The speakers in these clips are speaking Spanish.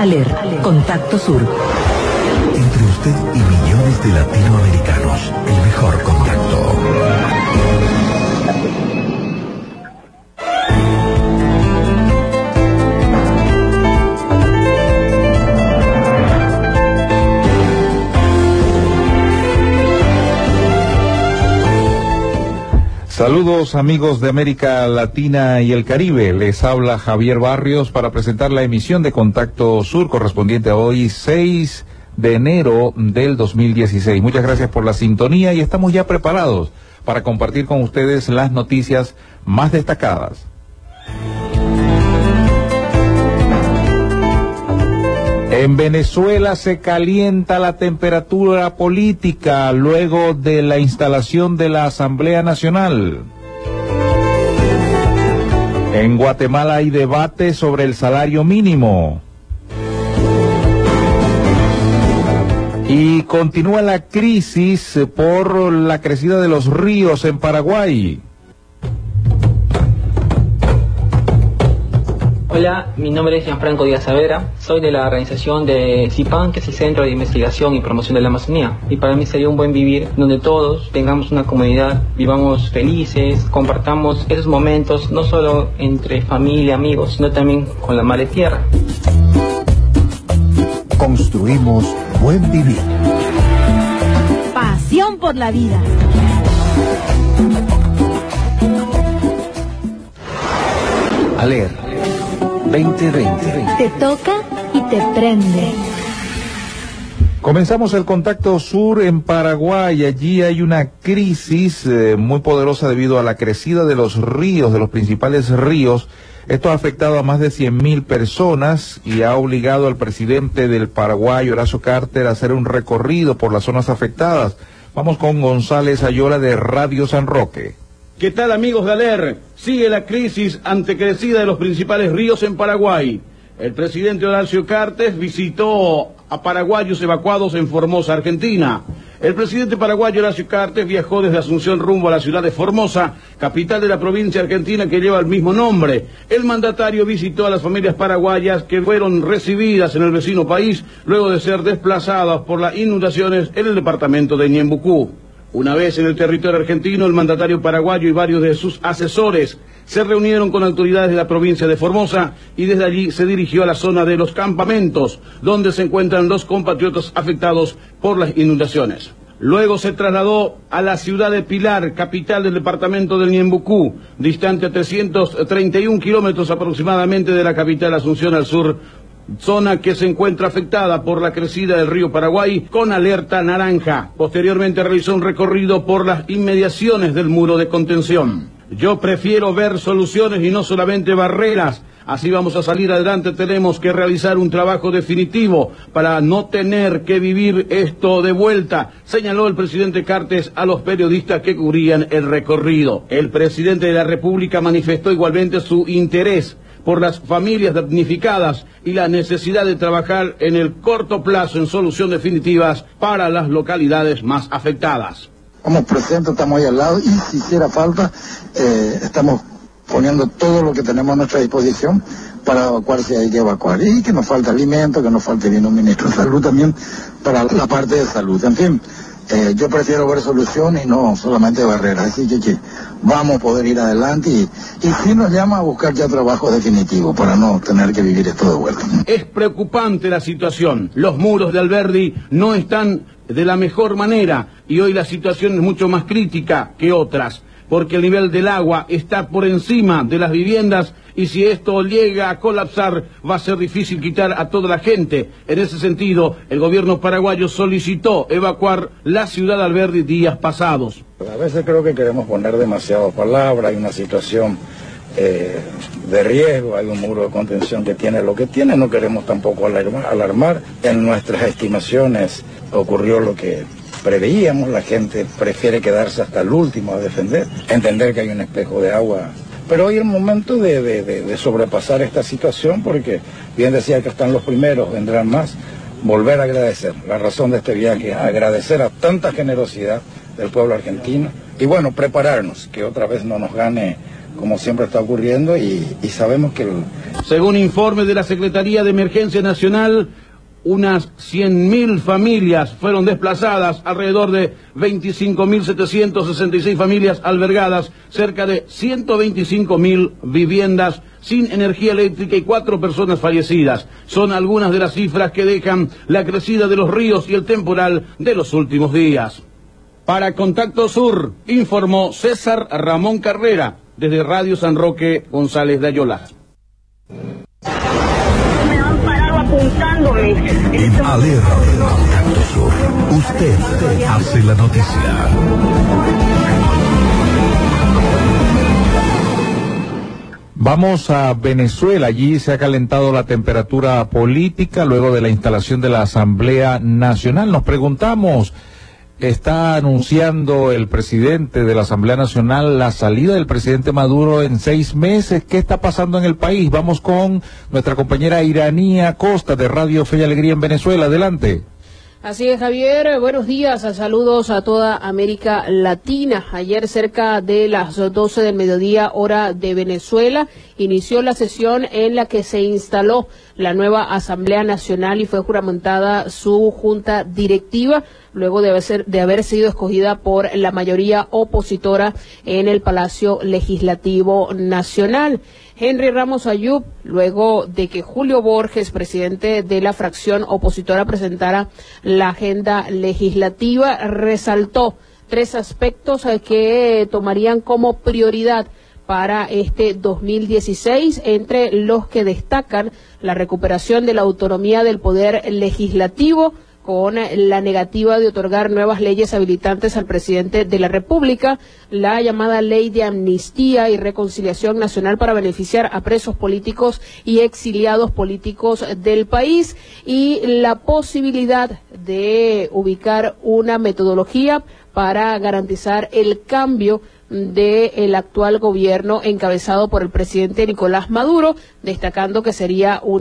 ALER, Contacto Sur. Entre usted y millones de latinoamericanos, el mejor contacto. Saludos amigos de América Latina y el Caribe, les habla Javier Barrios para presentar la emisión de Contacto Sur correspondiente a hoy 6 de enero del 2016. Muchas gracias por la sintonía y estamos ya preparados para compartir con ustedes las noticias más destacadas. En Venezuela se calienta la temperatura política luego de la instalación de la Asamblea Nacional. En Guatemala hay debate sobre el salario mínimo. Y continúa la crisis por la crecida de los ríos en Paraguay. Hola, mi nombre es Gianfranco Díaz Savera, soy de la organización de CIPAN, que es el Centro de Investigación y Promoción de la Amazonía. Y para mí sería un buen vivir donde todos tengamos una comunidad, vivamos felices, compartamos esos momentos, no solo entre familia, amigos, sino también con la madre tierra. Construimos buen vivir. Pasión por la vida. ALER 2020. Te toca y te prende. Comenzamos el Contacto Sur en Paraguay. Allí hay una crisis muy poderosa debido a la crecida de los ríos, de los principales ríos. Esto ha afectado a más de 100.000 personas y ha obligado al presidente del Paraguay, Horacio Carter, a hacer un recorrido por las zonas afectadas. Vamos con González Ayola de Radio San Roque. ¿Qué tal, amigos de ALER? Sigue la crisis antecrecida de los principales ríos en Paraguay. El presidente Horacio Cartes visitó a paraguayos evacuados en Formosa, Argentina. El presidente paraguayo Horacio Cartes viajó desde Asunción rumbo a la ciudad de Formosa, capital de la provincia argentina que lleva el mismo nombre. El mandatario visitó a las familias paraguayas que fueron recibidas en el vecino país luego de ser desplazadas por las inundaciones en el departamento de Ñembucú. Una vez en el territorio argentino, el mandatario paraguayo y varios de sus asesores se reunieron con autoridades de la provincia de Formosa y desde allí se dirigió a la zona de los campamentos, donde se encuentran los compatriotas afectados por las inundaciones. Luego se trasladó a la ciudad de Pilar, capital del departamento del Ñembucú, distante a 331 kilómetros aproximadamente de la capital Asunción al sur, zona que se encuentra afectada por la crecida del río Paraguay con alerta naranja. Posteriormente realizó un recorrido por las inmediaciones del muro de contención. Yo prefiero ver soluciones y no solamente barreras. Así vamos a salir adelante. Tenemos que realizar un trabajo definitivo para no tener que vivir esto de vuelta, señaló el presidente Cartes a los periodistas que cubrían el recorrido. El presidente de la República manifestó igualmente su interés por las familias damnificadas y la necesidad de trabajar en el corto plazo en soluciones definitivas para las localidades más afectadas. Estamos presentes, estamos ahí al lado y si hiciera falta, estamos poniendo todo lo que tenemos a nuestra disposición para evacuar si hay que evacuar. Y que nos falta alimento, que nos falte bien un ministro de salud también para la parte de salud. En fin, yo prefiero ver soluciones y no solamente barreras. Así que vamos a poder ir adelante y si nos llama a buscar ya trabajo definitivo para no tener que vivir esto de vuelta. Es preocupante la situación. Los muros de Alberdi no están de la mejor manera y hoy la situación es mucho más crítica que otras, porque el nivel del agua está por encima de las viviendas y si esto llega a colapsar va a ser difícil quitar a toda la gente. En ese sentido, el gobierno paraguayo solicitó evacuar la ciudad de Alberdi días pasados. A veces creo que queremos poner demasiadas palabras, hay una situación de riesgo, hay un muro de contención que tiene lo que tiene, no queremos tampoco alarmar. En nuestras estimaciones ocurrió lo que preveíamos, la gente prefiere quedarse hasta el último a defender, entender que hay un espejo de agua. Pero hoy es el momento de sobrepasar esta situación porque, bien decía que están los primeros, vendrán más, volver a agradecer. La razón de este viaje, agradecer a tanta generosidad del pueblo argentino y bueno, prepararnos, que otra vez no nos gane como siempre está ocurriendo, y sabemos que... Según informe de la Secretaría de Emergencia Nacional, unas 100.000 familias fueron desplazadas, alrededor de 25.766 familias albergadas, cerca de 125.000 viviendas sin energía eléctrica y 4 personas fallecidas. Son algunas de las cifras que dejan la crecida de los ríos y el temporal de los últimos días. Para Contacto Sur, informó César Ramón Carrera, desde Radio San Roque, González de Ayolá. Apuntándome. En Alerta Contacto Sur, usted hace la noticia. Vamos a Venezuela. Allí se ha calentado la temperatura política luego de la instalación de la Asamblea Nacional. Nos preguntamos, ¿está anunciando el presidente de la Asamblea Nacional la salida del presidente Maduro en 6 meses? ¿Qué está pasando en el país? Vamos con nuestra compañera Iranía Costa de Radio Fe y Alegría en Venezuela. Adelante. Así es, Javier. Buenos días. Saludos a toda América Latina. Ayer, cerca de las 12 del mediodía, hora de Venezuela, inició la sesión en la que se instaló la nueva Asamblea Nacional y fue juramentada su junta directiva, luego de haber sido escogida por la mayoría opositora en el Palacio Legislativo Nacional. Henry Ramos Ayub, luego de que Julio Borges, presidente de la fracción opositora, presentara la agenda legislativa, resaltó 3 aspectos que tomarían como prioridad para este 2016, entre los que destacan la recuperación de la autonomía del Poder Legislativo, con la negativa de otorgar nuevas leyes habilitantes al presidente de la República, la llamada Ley de Amnistía y Reconciliación Nacional para beneficiar a presos políticos y exiliados políticos del país, y la posibilidad de ubicar una metodología para garantizar el cambio del actual gobierno encabezado por el presidente Nicolás Maduro, destacando que sería de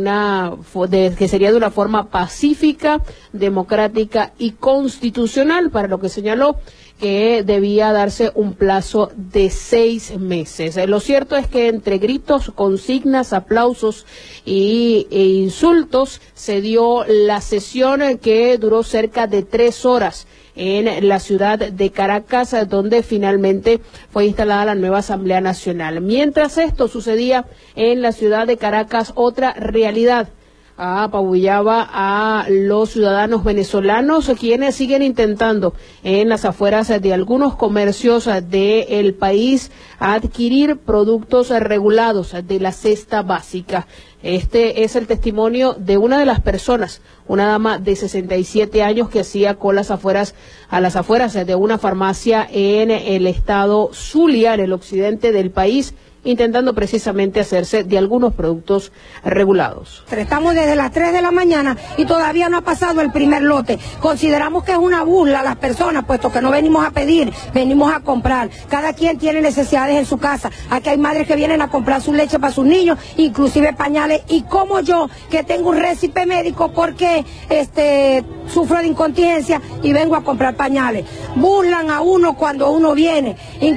una forma pacífica, democrática y constitucional, para lo que señaló que debía darse un plazo de 6 meses. Lo cierto es que entre gritos, consignas, aplausos e insultos se dio la sesión, que duró cerca de 3 horas en la ciudad de Caracas, donde finalmente fue instalada la nueva Asamblea Nacional. Mientras esto sucedía en la ciudad de Caracas, otra realidad apabullaba a los ciudadanos venezolanos, quienes siguen intentando en las afueras de algunos comercios del país adquirir productos regulados de la cesta básica. Este es el testimonio de una de las personas, una dama de 67 años que hacía colas a las afueras de una farmacia en el estado Zulia, en el occidente del país, intentando precisamente hacerse de algunos productos regulados. Estamos desde las 3 de la mañana y todavía no ha pasado el primer lote. Consideramos que es una burla a las personas, puesto que no venimos a pedir, venimos a comprar. Cada quien tiene necesidades en su casa. Aquí hay madres que vienen a comprar su leche para sus niños, inclusive pañales. Y como yo, que tengo un récipe médico porque sufro de incontinencia y vengo a comprar pañales. Burlan a uno cuando uno viene.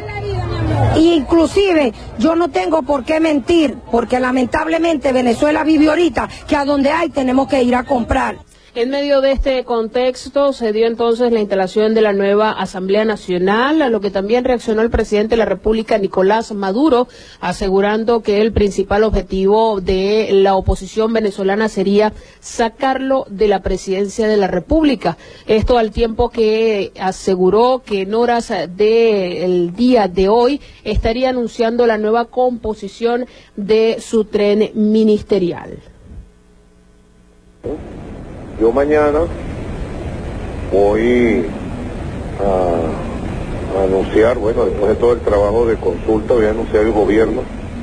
Inclusive yo no tengo por qué mentir, porque lamentablemente Venezuela vive ahorita que a donde hay tenemos que ir a comprar. En medio de este contexto se dio entonces la instalación de la nueva Asamblea Nacional, a lo que también reaccionó el presidente de la República, Nicolás Maduro, asegurando que el principal objetivo de la oposición venezolana sería sacarlo de la presidencia de la República. Esto al tiempo que aseguró que en horas del día de hoy estaría anunciando la nueva composición de su tren ministerial. Yo mañana voy a anunciar, después de todo el trabajo de consulta, voy a anunciar el gobierno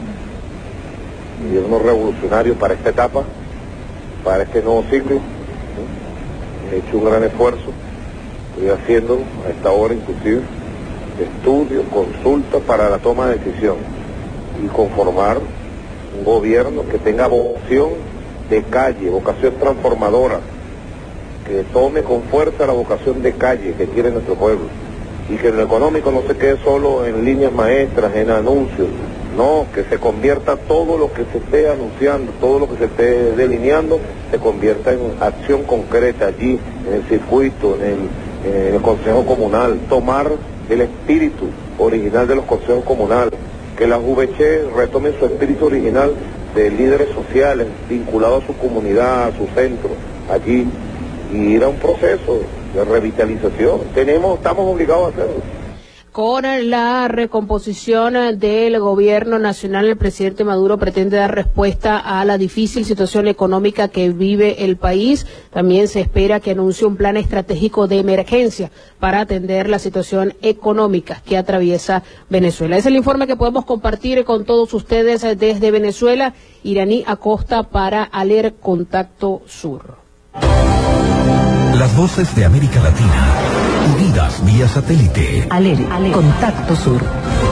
revolucionario para esta etapa, para este nuevo ciclo. He hecho un gran esfuerzo, estoy haciendo a esta hora inclusive estudios, consultas para la toma de decisión y conformar un gobierno que tenga vocación de calle, vocación transformadora, que tome con fuerza la vocación de calle que quiere nuestro pueblo, y que en lo económico no se quede solo en líneas maestras, en anuncios, No, que se convierta todo lo que se esté anunciando, todo lo que se esté delineando, se convierta en acción concreta allí, en el circuito, en el Consejo Comunal, tomar el espíritu original de los consejos comunales, que la VC retome su espíritu original de líderes sociales vinculados a su comunidad, a su centro, allí, y ir a un proceso de revitalización. Estamos obligados a hacerlo. Con la recomposición del gobierno nacional, el presidente Maduro pretende dar respuesta a la difícil situación económica que vive el país. También se espera que anuncie un plan estratégico de emergencia para atender la situación económica que atraviesa Venezuela. Es el informe que podemos compartir con todos ustedes desde Venezuela. Iraní Acosta para ALER Contacto Sur. Las voces de América Latina, unidas vía satélite. ALER Contacto Sur.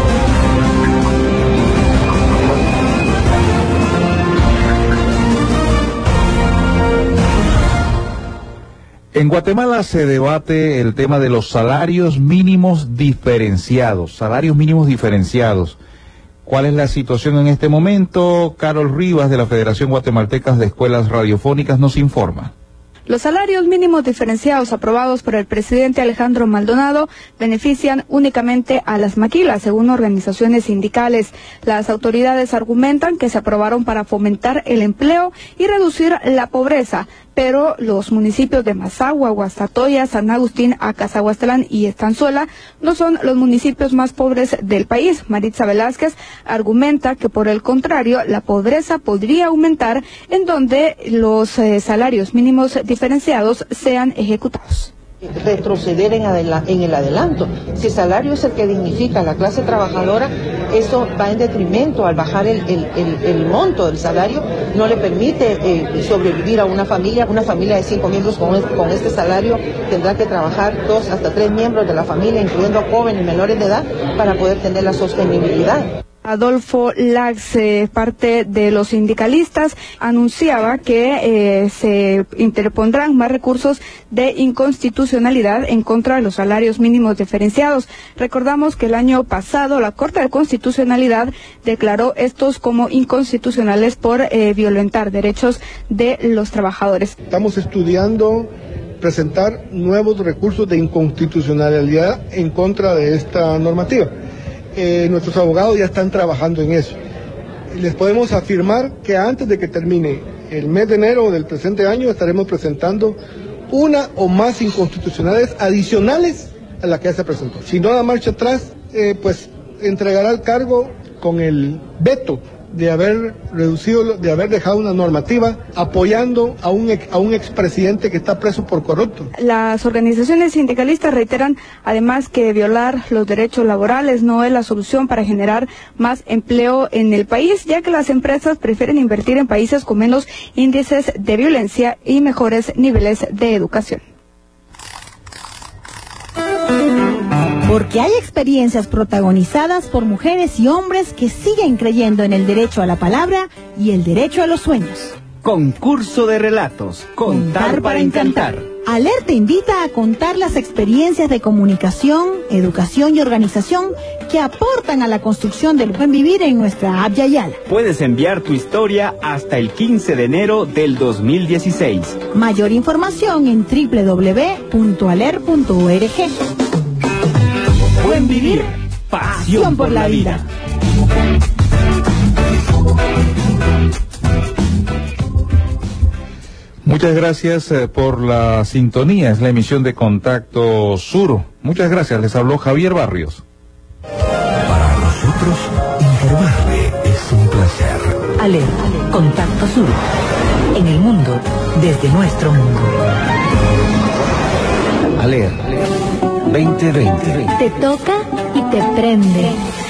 En Guatemala se debate el tema de los salarios mínimos diferenciados. ¿Cuál es la situación en este momento? Carol Rivas, de la Federación Guatemalteca de Escuelas Radiofónicas, nos informa. Los salarios mínimos diferenciados aprobados por el presidente Alejandro Maldonado benefician únicamente a las maquilas, según organizaciones sindicales. Las autoridades argumentan que se aprobaron para fomentar el empleo y reducir la pobreza, pero los municipios de Mazagua, Guastatoya, San Agustín, Acazahuastlán y Estanzuela no son los municipios más pobres del país. Maritza Velázquez argumenta que, por el contrario, la pobreza podría aumentar en donde los salarios mínimos diferenciados sean ejecutados. Retroceder en el adelanto. Si el salario es el que dignifica a la clase trabajadora, eso va en detrimento al bajar el monto del salario, no le permite sobrevivir a una familia de 5 miembros con este salario tendrá que trabajar 2 hasta 3 miembros de la familia, incluyendo jóvenes y menores de edad, para poder tener la sostenibilidad. Adolfo Lax, parte de los sindicalistas, anunciaba que se interpondrán más recursos de inconstitucionalidad en contra de los salarios mínimos diferenciados. Recordamos que el año pasado la Corte de Constitucionalidad declaró estos como inconstitucionales por violentar derechos de los trabajadores. Estamos estudiando presentar nuevos recursos de inconstitucionalidad en contra de esta normativa. Nuestros abogados ya están trabajando en eso. Les podemos afirmar que antes de que termine el mes de enero del presente año estaremos presentando una o más inconstitucionales adicionales a la que ya se presentó. Si no da marcha atrás, pues entregará el cargo con el veto de haber dejado una normativa apoyando a un expresidente que está preso por corrupto. Las organizaciones sindicalistas reiteran además que violar los derechos laborales no es la solución para generar más empleo en el país, ya que las empresas prefieren invertir en países con menos índices de violencia y mejores niveles de educación. Porque hay experiencias protagonizadas por mujeres y hombres que siguen creyendo en el derecho a la palabra y el derecho a los sueños. Concurso de relatos. Contar para encantar. ALER te invita a contar las experiencias de comunicación, educación y organización que aportan a la construcción del buen vivir en nuestra app Yayala. Puedes enviar tu historia hasta el 15 de enero del 2016. Mayor información en www.aler.org. Buen vivir, pasión por la vida. Muchas gracias por la sintonía. Es la emisión de Contacto Sur. Muchas gracias. Les habló Javier Barrios. Para nosotros, informarle es un placer. ALER, Contacto Sur. En el mundo, desde nuestro mundo. ALER 2020. Te toca y te prende.